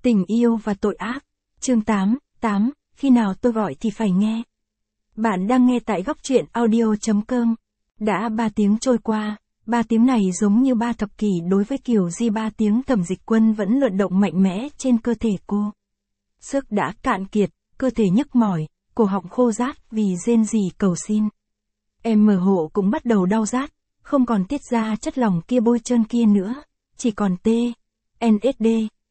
Tình yêu và tội ác. Chương 8, khi nào tôi gọi thì phải nghe. Bạn đang nghe tại góc truyện audio.com. Đã 3 tiếng trôi qua, 3 tiếng này giống như 3 thập kỷ đối với Kiều Di. 3 tiếng Thẩm Dịch Quân vẫn luận động mạnh mẽ trên cơ thể cô. Sức đã cạn kiệt, cơ thể nhức mỏi, cổ họng khô rát vì rên rỉ cầu xin. Em mở hộ cũng bắt đầu đau rát, không còn tiết ra chất lỏng kia bôi trơn kia nữa, chỉ còn T, NSD,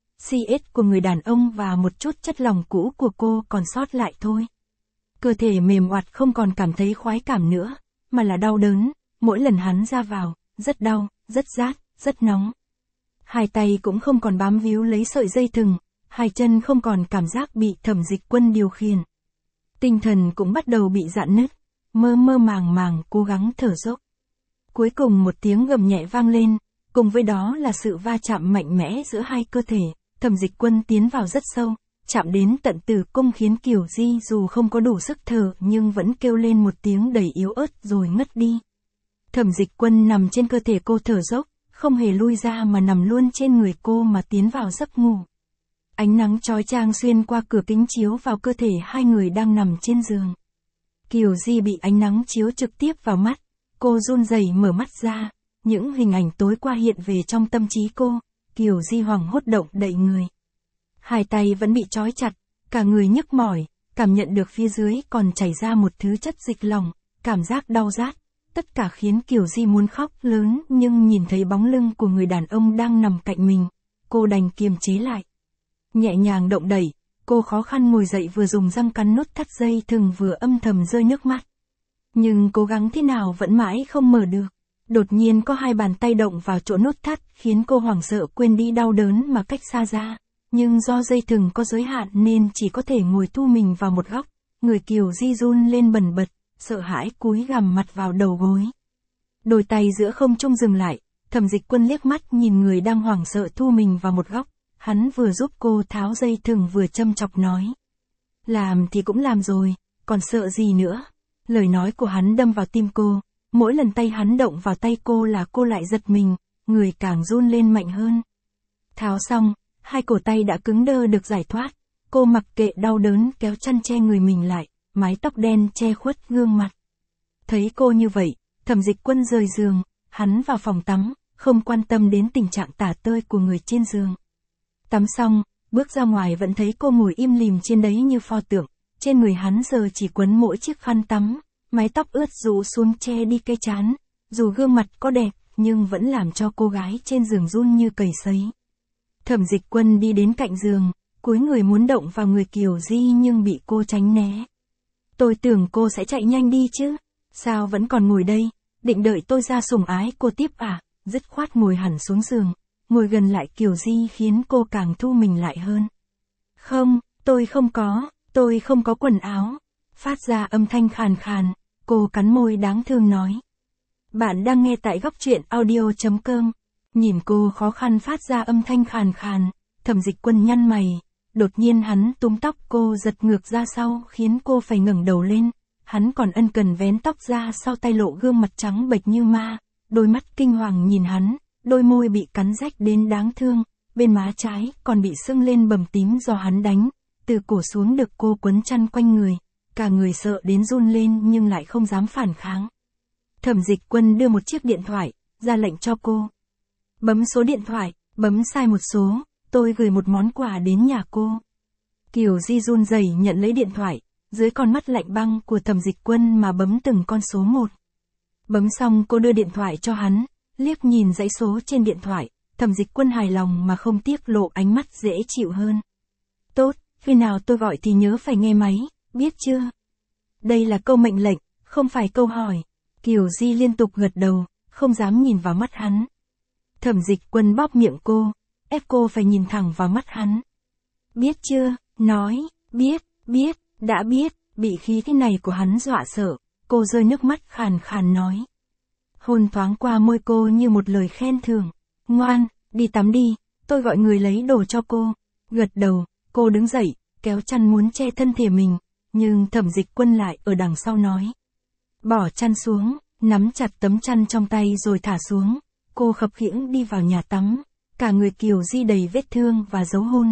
CS của người đàn ông và một chút chất lỏng cũ của cô còn sót lại thôi. Cơ thể mềm oặt không còn cảm thấy khoái cảm nữa, mà là đau đớn, mỗi lần hắn ra vào, rất đau, rất rát, rất nóng. Hai tay cũng không còn bám víu lấy sợi dây thừng, hai chân không còn cảm giác bị Thẩm Dịch Quân điều khiển. Tinh thần cũng bắt đầu bị rạn nứt, mơ mơ màng màng cố gắng thở dốc. Cuối cùng một tiếng gầm nhẹ vang lên, cùng với đó là sự va chạm mạnh mẽ giữa hai cơ thể. Thẩm Dịch Quân tiến vào rất sâu, chạm đến tận tử cung khiến Kiều Di dù không có đủ sức thở nhưng vẫn kêu lên một tiếng đầy yếu ớt rồi ngất đi. Thẩm Dịch Quân nằm trên cơ thể cô thở dốc, không hề lui ra mà nằm luôn trên người cô mà tiến vào giấc ngủ. Ánh nắng chói chang xuyên qua cửa kính chiếu vào cơ thể hai người đang nằm trên giường. Kiều Di bị ánh nắng chiếu trực tiếp vào mắt, cô run rẩy mở mắt ra, những hình ảnh tối qua hiện về trong tâm trí cô. Kiều Di hoảng hốt động đậy người. Hai tay vẫn bị trói chặt, cả người nhức mỏi, cảm nhận được phía dưới còn chảy ra một thứ chất dịch lỏng, cảm giác đau rát. Tất cả khiến Kiều Di muốn khóc lớn nhưng nhìn thấy bóng lưng của người đàn ông đang nằm cạnh mình, cô đành kiềm chế lại. Nhẹ nhàng động đẩy, cô khó khăn ngồi dậy vừa dùng răng cắn nút thắt dây thừng vừa âm thầm rơi nước mắt. Nhưng cố gắng thế nào vẫn mãi không mở được. Đột nhiên có hai bàn tay động vào chỗ nút thắt khiến cô hoảng sợ quên đi đau đớn mà cách xa ra. Nhưng do dây thừng có giới hạn nên chỉ có thể ngồi thu mình vào một góc. Người Kiều Di run lên bần bật, sợ hãi cúi gằm mặt vào đầu gối. Đôi tay giữa không trung dừng lại, Thẩm Dịch Quân liếc mắt nhìn người đang hoảng sợ thu mình vào một góc. Hắn vừa giúp cô tháo dây thừng vừa châm chọc nói. Làm thì cũng làm rồi, còn sợ gì nữa. Lời nói của hắn đâm vào tim cô. Mỗi lần tay hắn động vào tay cô là cô lại giật mình, người càng run lên mạnh hơn. Tháo xong, hai cổ tay đã cứng đơ được giải thoát. Cô mặc kệ đau đớn kéo chăn che người mình lại, mái tóc đen che khuất gương mặt. Thấy cô như vậy, Thẩm Dịch Quân rời giường, hắn vào phòng tắm, không quan tâm đến tình trạng tả tơi của người trên giường. Tắm xong, bước ra ngoài vẫn thấy cô ngồi im lìm trên đấy như pho tượng, trên người hắn giờ chỉ quấn mỗi chiếc khăn tắm. Mái tóc ướt rũ xuống che đi cái trán, dù gương mặt có đẹp, nhưng vẫn làm cho cô gái trên giường run như cầy sấy. Thẩm Dịch Quân đi đến cạnh giường, cúi người muốn động vào người Kiều Di nhưng bị cô tránh né. Tôi tưởng cô sẽ chạy nhanh đi chứ, sao vẫn còn ngồi đây, định đợi tôi ra sủng ái cô tiếp à, dứt khoát ngồi hẳn xuống giường, ngồi gần lại Kiều Di khiến cô càng thu mình lại hơn. Không, tôi không có quần áo, phát ra âm thanh khàn khàn. Cô cắn môi đáng thương nói. Bạn đang nghe tại góc truyện audio.com. Nhìn cô khó khăn phát ra âm thanh khàn khàn, Thẩm Dịch Quân nhăn mày. Đột nhiên hắn túm tóc cô giật ngược ra sau khiến cô phải ngẩng đầu lên. Hắn còn ân cần vén tóc ra sau tay lộ gương mặt trắng bệch như ma. Đôi mắt kinh hoàng nhìn hắn, đôi môi bị cắn rách đến đáng thương. Bên má trái còn bị sưng lên bầm tím do hắn đánh. Từ cổ xuống được cô quấn chăn quanh người. Cả người sợ đến run lên nhưng lại không dám phản kháng. Thẩm Dịch Quân đưa một chiếc điện thoại, ra lệnh cho cô. Bấm số điện thoại, bấm sai một số, tôi gửi một món quà đến nhà cô. Kiều Di run rẩy nhận lấy điện thoại, dưới con mắt lạnh băng của Thẩm Dịch Quân mà bấm từng con số một. Bấm xong cô đưa điện thoại cho hắn, liếc nhìn dãy số trên điện thoại, Thẩm Dịch Quân hài lòng mà không tiếc lộ ánh mắt dễ chịu hơn. Tốt, khi nào tôi gọi thì nhớ phải nghe máy. Biết chưa? Đây là câu mệnh lệnh, không phải câu hỏi. Kiều Di liên tục gật đầu, không dám nhìn vào mắt hắn. Thẩm Dịch Quân bóp miệng cô, ép cô phải nhìn thẳng vào mắt hắn. Biết chưa? Nói, biết, đã biết, bị khí thế này của hắn dọa sợ, cô rơi nước mắt khàn khàn nói. Hôn thoáng qua môi cô như một lời khen thưởng. Ngoan, đi tắm đi, tôi gọi người lấy đồ cho cô. Gật đầu, cô đứng dậy, kéo chăn muốn che thân thể mình. Nhưng Thẩm Dịch Quân lại ở đằng sau nói. Bỏ chăn xuống, nắm chặt tấm chăn trong tay rồi thả xuống. Cô khập khiễng đi vào nhà tắm. Cả người Kiều Di đầy vết thương và dấu hôn.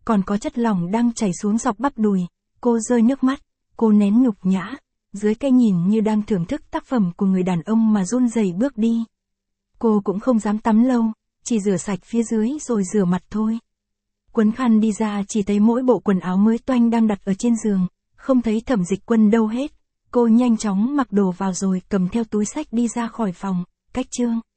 còn có chất lỏng đang chảy xuống dọc bắp đùi. Cô rơi nước mắt, cô nén nhục nhã, dưới cái nhìn như đang thưởng thức tác phẩm của người đàn ông mà run rẩy bước đi. Cô cũng không dám tắm lâu, chỉ rửa sạch phía dưới rồi rửa mặt thôi. Quấn khăn đi ra chỉ thấy mỗi bộ quần áo mới toanh đang đặt ở trên giường, không thấy Thẩm Dịch Quân đâu hết. Cô nhanh chóng mặc đồ vào rồi cầm theo túi xách đi ra khỏi phòng. Cách chương